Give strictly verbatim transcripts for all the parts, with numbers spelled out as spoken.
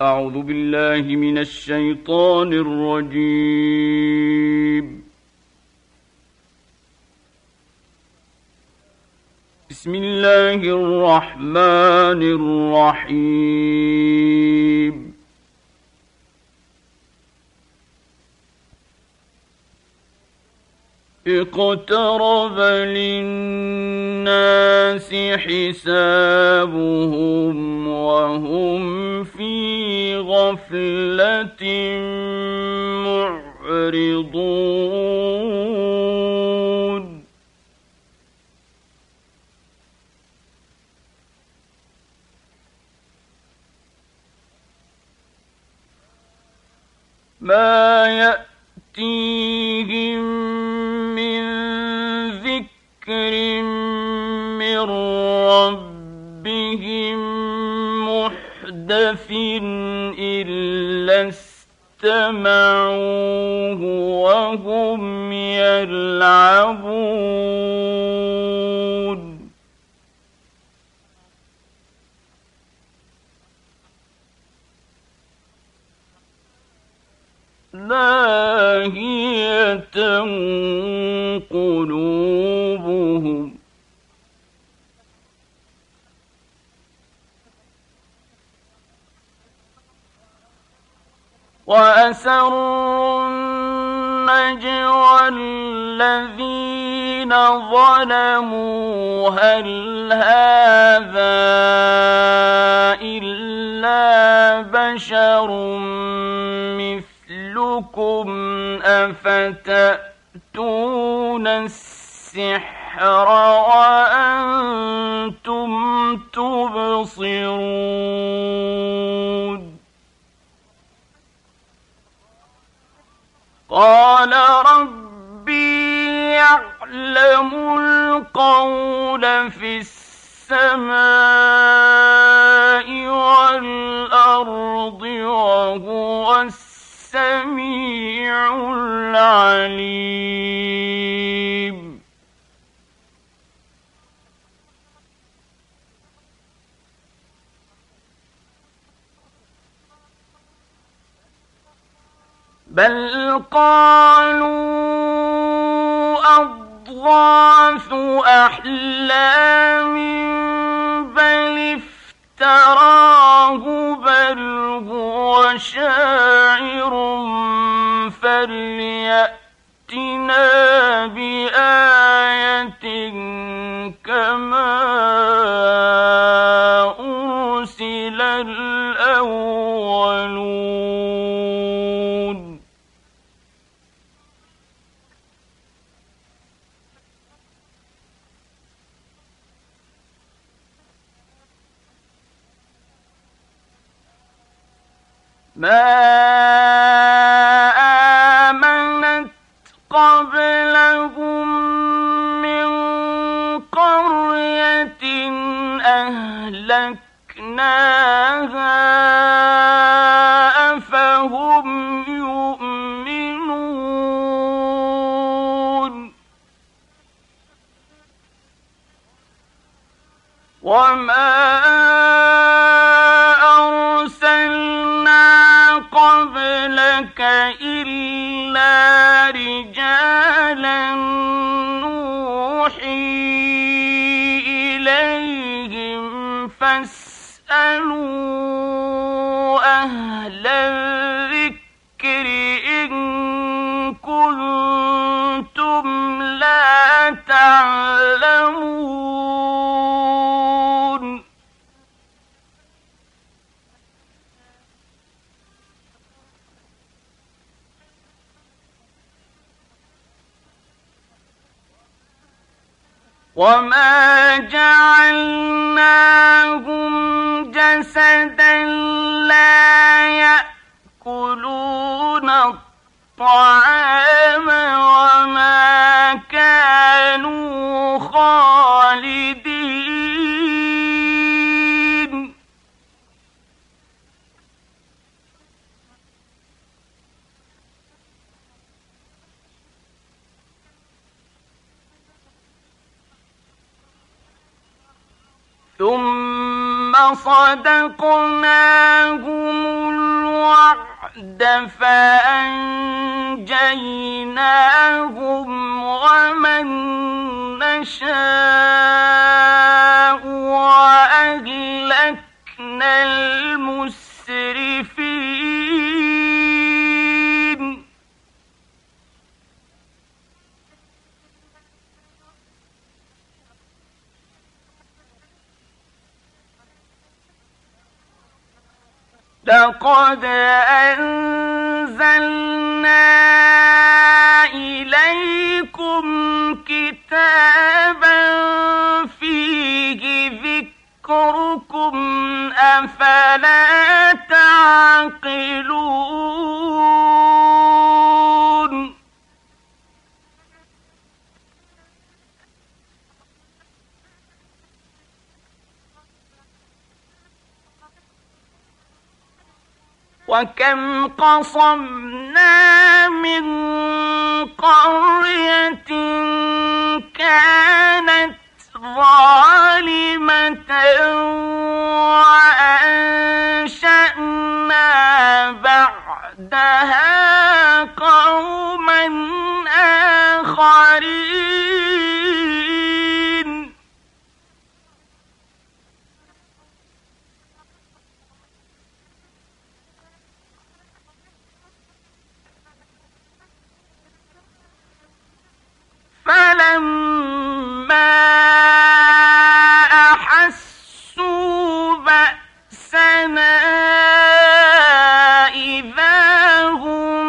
أعوذ بالله من الشيطان الرجيم. بسم الله الرحمن الرحيم. اقترب للناس حسابهم وهم في غفلة معرضون. ما يأتيهم من ذكر من ربهم محدث إلا استمعوه وهم يلعبون. لاهية قلوبهم وأسروا النجوى الذين ظلموا هل هذا إلا بشر مثلكم أفتأتون السحر وأنتم تبصرون. قال ربي يعلم القول في السماء والأرض وهو السميع العليم. بل قالوا أضغاث أحلام بل افتراه بل هو شاعر فليأتنا بآية كما أرسل الأولون. ما آمنت قبلهم من قرية أهلكناها أفهم يؤمنون. وما قبلك إلا رجالا نوحي إليهم فاسألوا أهل الذكر إن كنتم لا تعلمون. وما جعلناهم جسدا لا يأكلون الطعام وما كانوا خالدين. ثم صدقناهم الوعد فأنجيناهم ومن نشاء وأهلكنا المسرفين. لقد أنزلنا إليكم كتابا فيه ذكركم أفلا تعقلون. وكم قصمنا من قرية كانت ظالمة وأنشأنا بعدها قوما آخرين. فلما أحسوا بأسنا إذا هم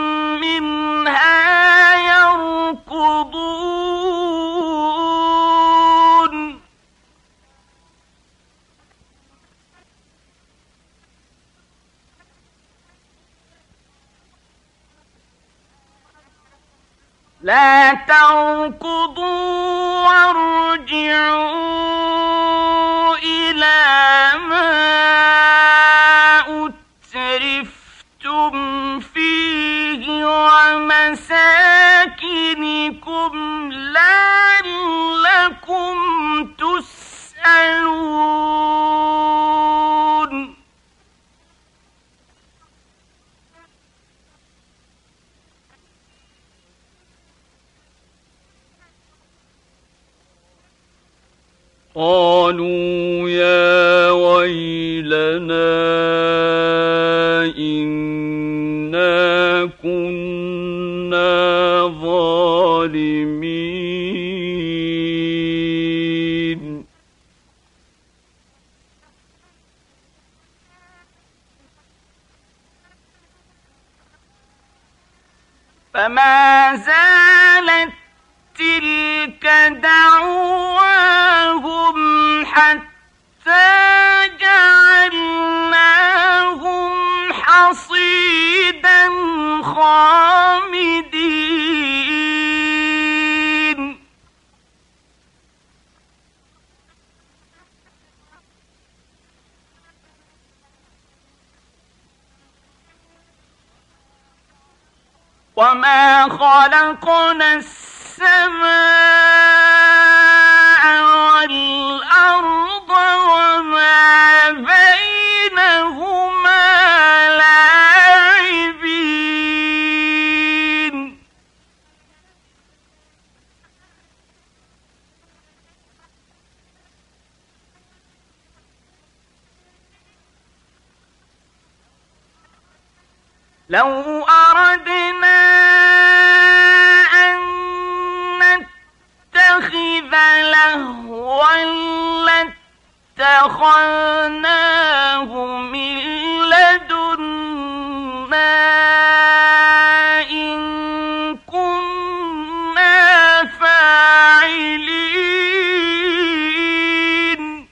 منها يركضون. لا تركضوا وارجعوا إلى ما أترفتم فيه ومساكنكم لعلكم تسألون. قالوا يا ويلنا إنا كنا ظالمين. فما زالت تلك دعواهم حتى جعلناهم حصيدا خامدين. وما خلقنا السماء والأرض وما بينهما لاعبين. لو أردنا أن نتخذ لهوا لاتخذناه من لدنا إن كنا فاعلين.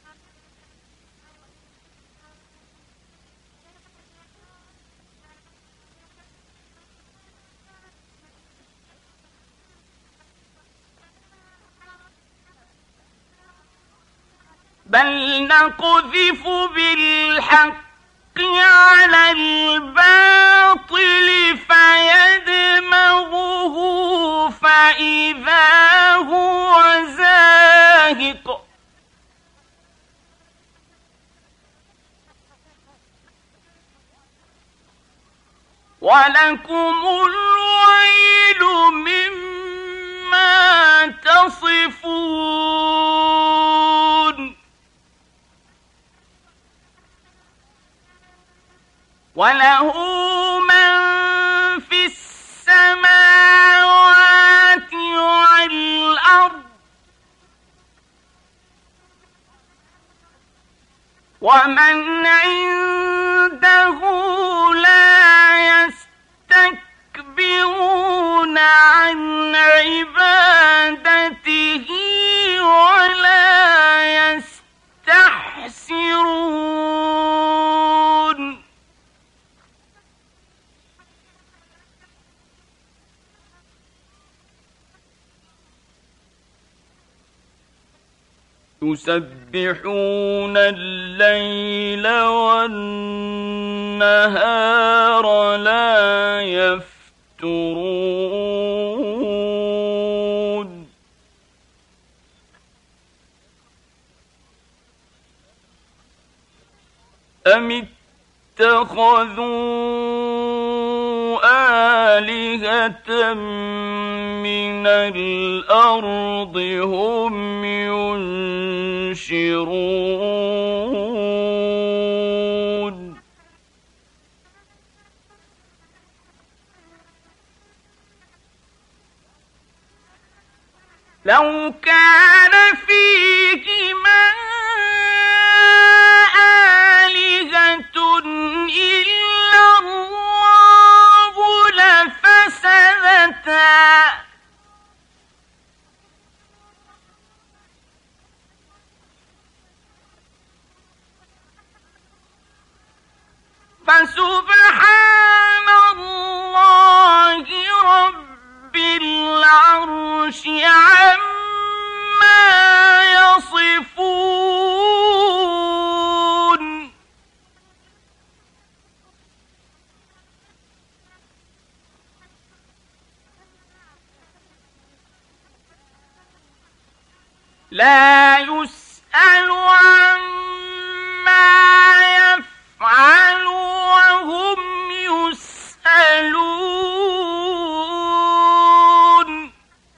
بل نقذف بالحق على الباطل فيدمغه فإذا هو زاهق ولكم الويل مما تصفون وله من في السماوات والأرض ومن عنده لا يستكبرون عن عبادته ولا يستحسرون يسبحون الليل والنهار لا يفترون أم اتخذوا آلهة من الأرض هم ينشرون لو كان فيهما آلهة إلا الله لفسدتا فسبحان الله رب العرش عما يصفون لا يسأل عما يفعل وهم يسألون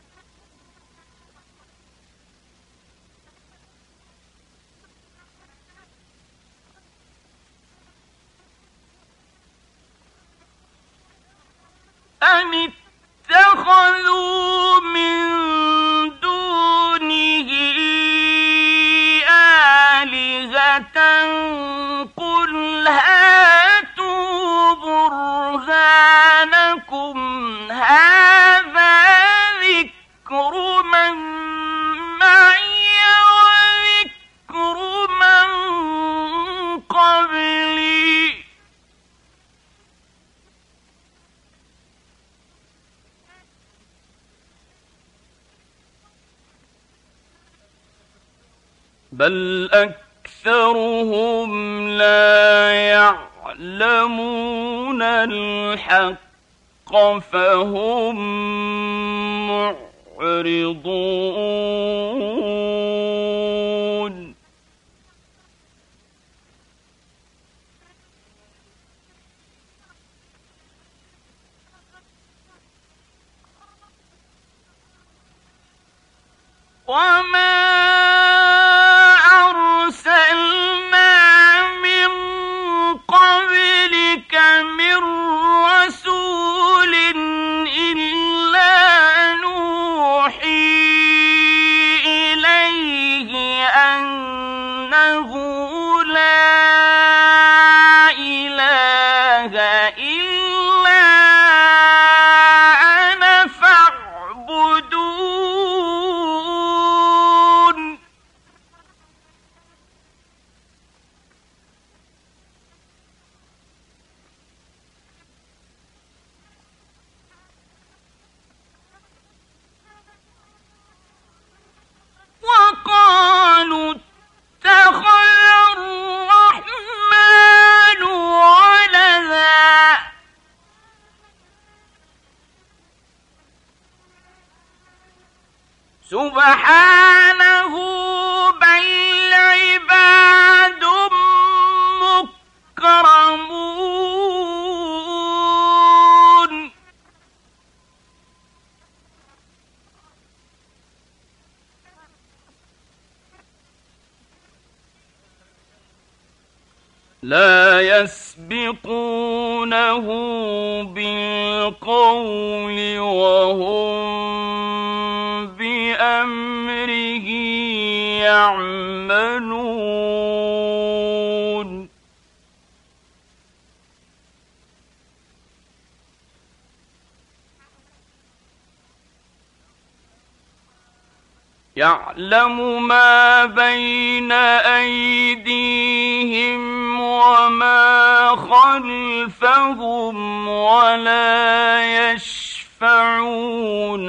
أم اتخذوا من دونه آلهة قل هاتوا برهانكم هذا ذكر من معي وذكر من قبلي بل أكثرهم لا يعلمون الحق فهم معرضون وما وقالوا اتخذ الرحمن لا يسبقونه بالقول وهم بأمره يعملون يعلم ما بين أيديهم وما خلفهم ولا يشفعون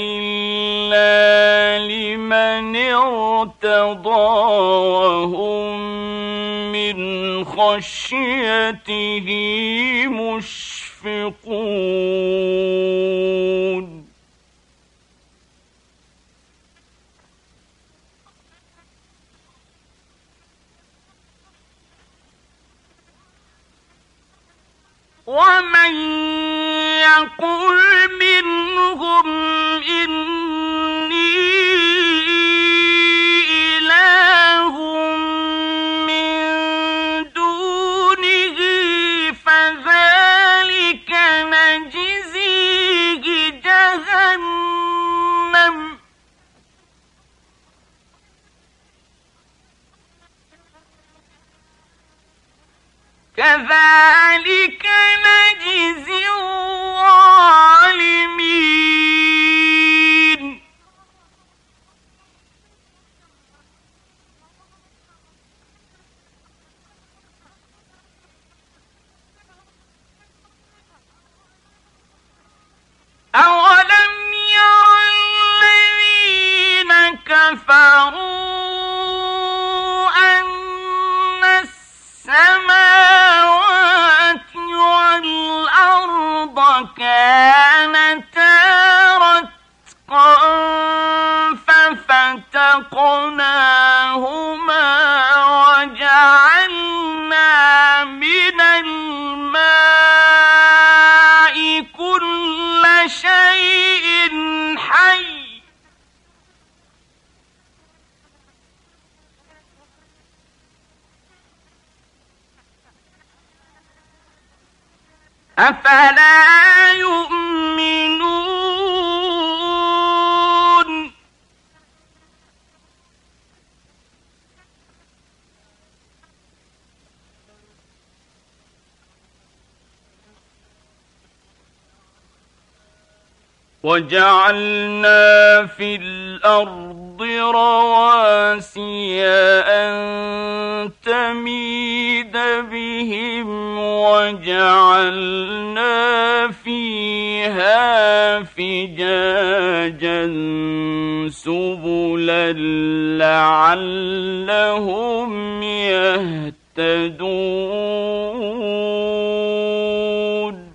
إلا لمن ارتضى وهم من خشيته مشفقون ومن يقل منهم إني إله من دونه فذلك نجزيه جهنم كذلك نجزي الظالمين أولم ير الذين كفروا أن السماوات والأرض كانتا رتقا ففتقناهما وجعلنا من الماء كل شيء حي أفلا يؤمنون وجعلنا في الأرض رواسي أن تميد بهم وجعلنا فيها فجاجا سبلا لعلهم يهتدون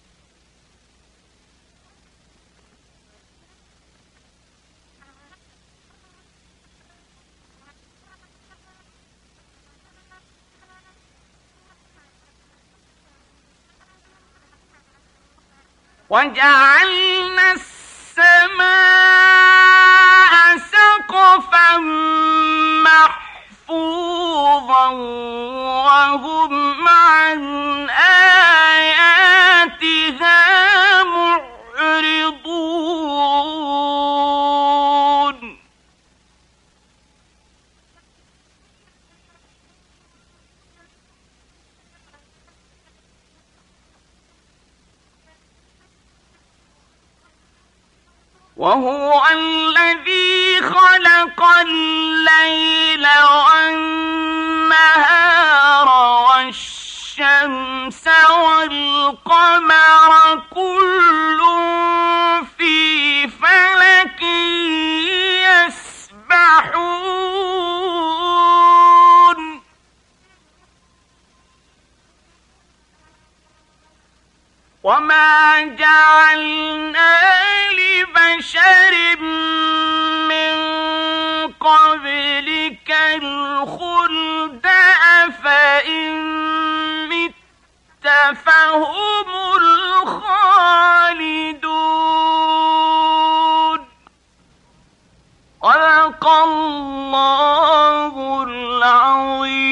وجعلنا السماء سقفا محفوظا وهم عن آياتها معرضون وهو الذي خلق الليل والنهار والشمس والقمر كل في فلك يسبحون وما جعلنا لبشر من قبلك الخلد أفإن مت فهم الخالدون صدق الله العظيم.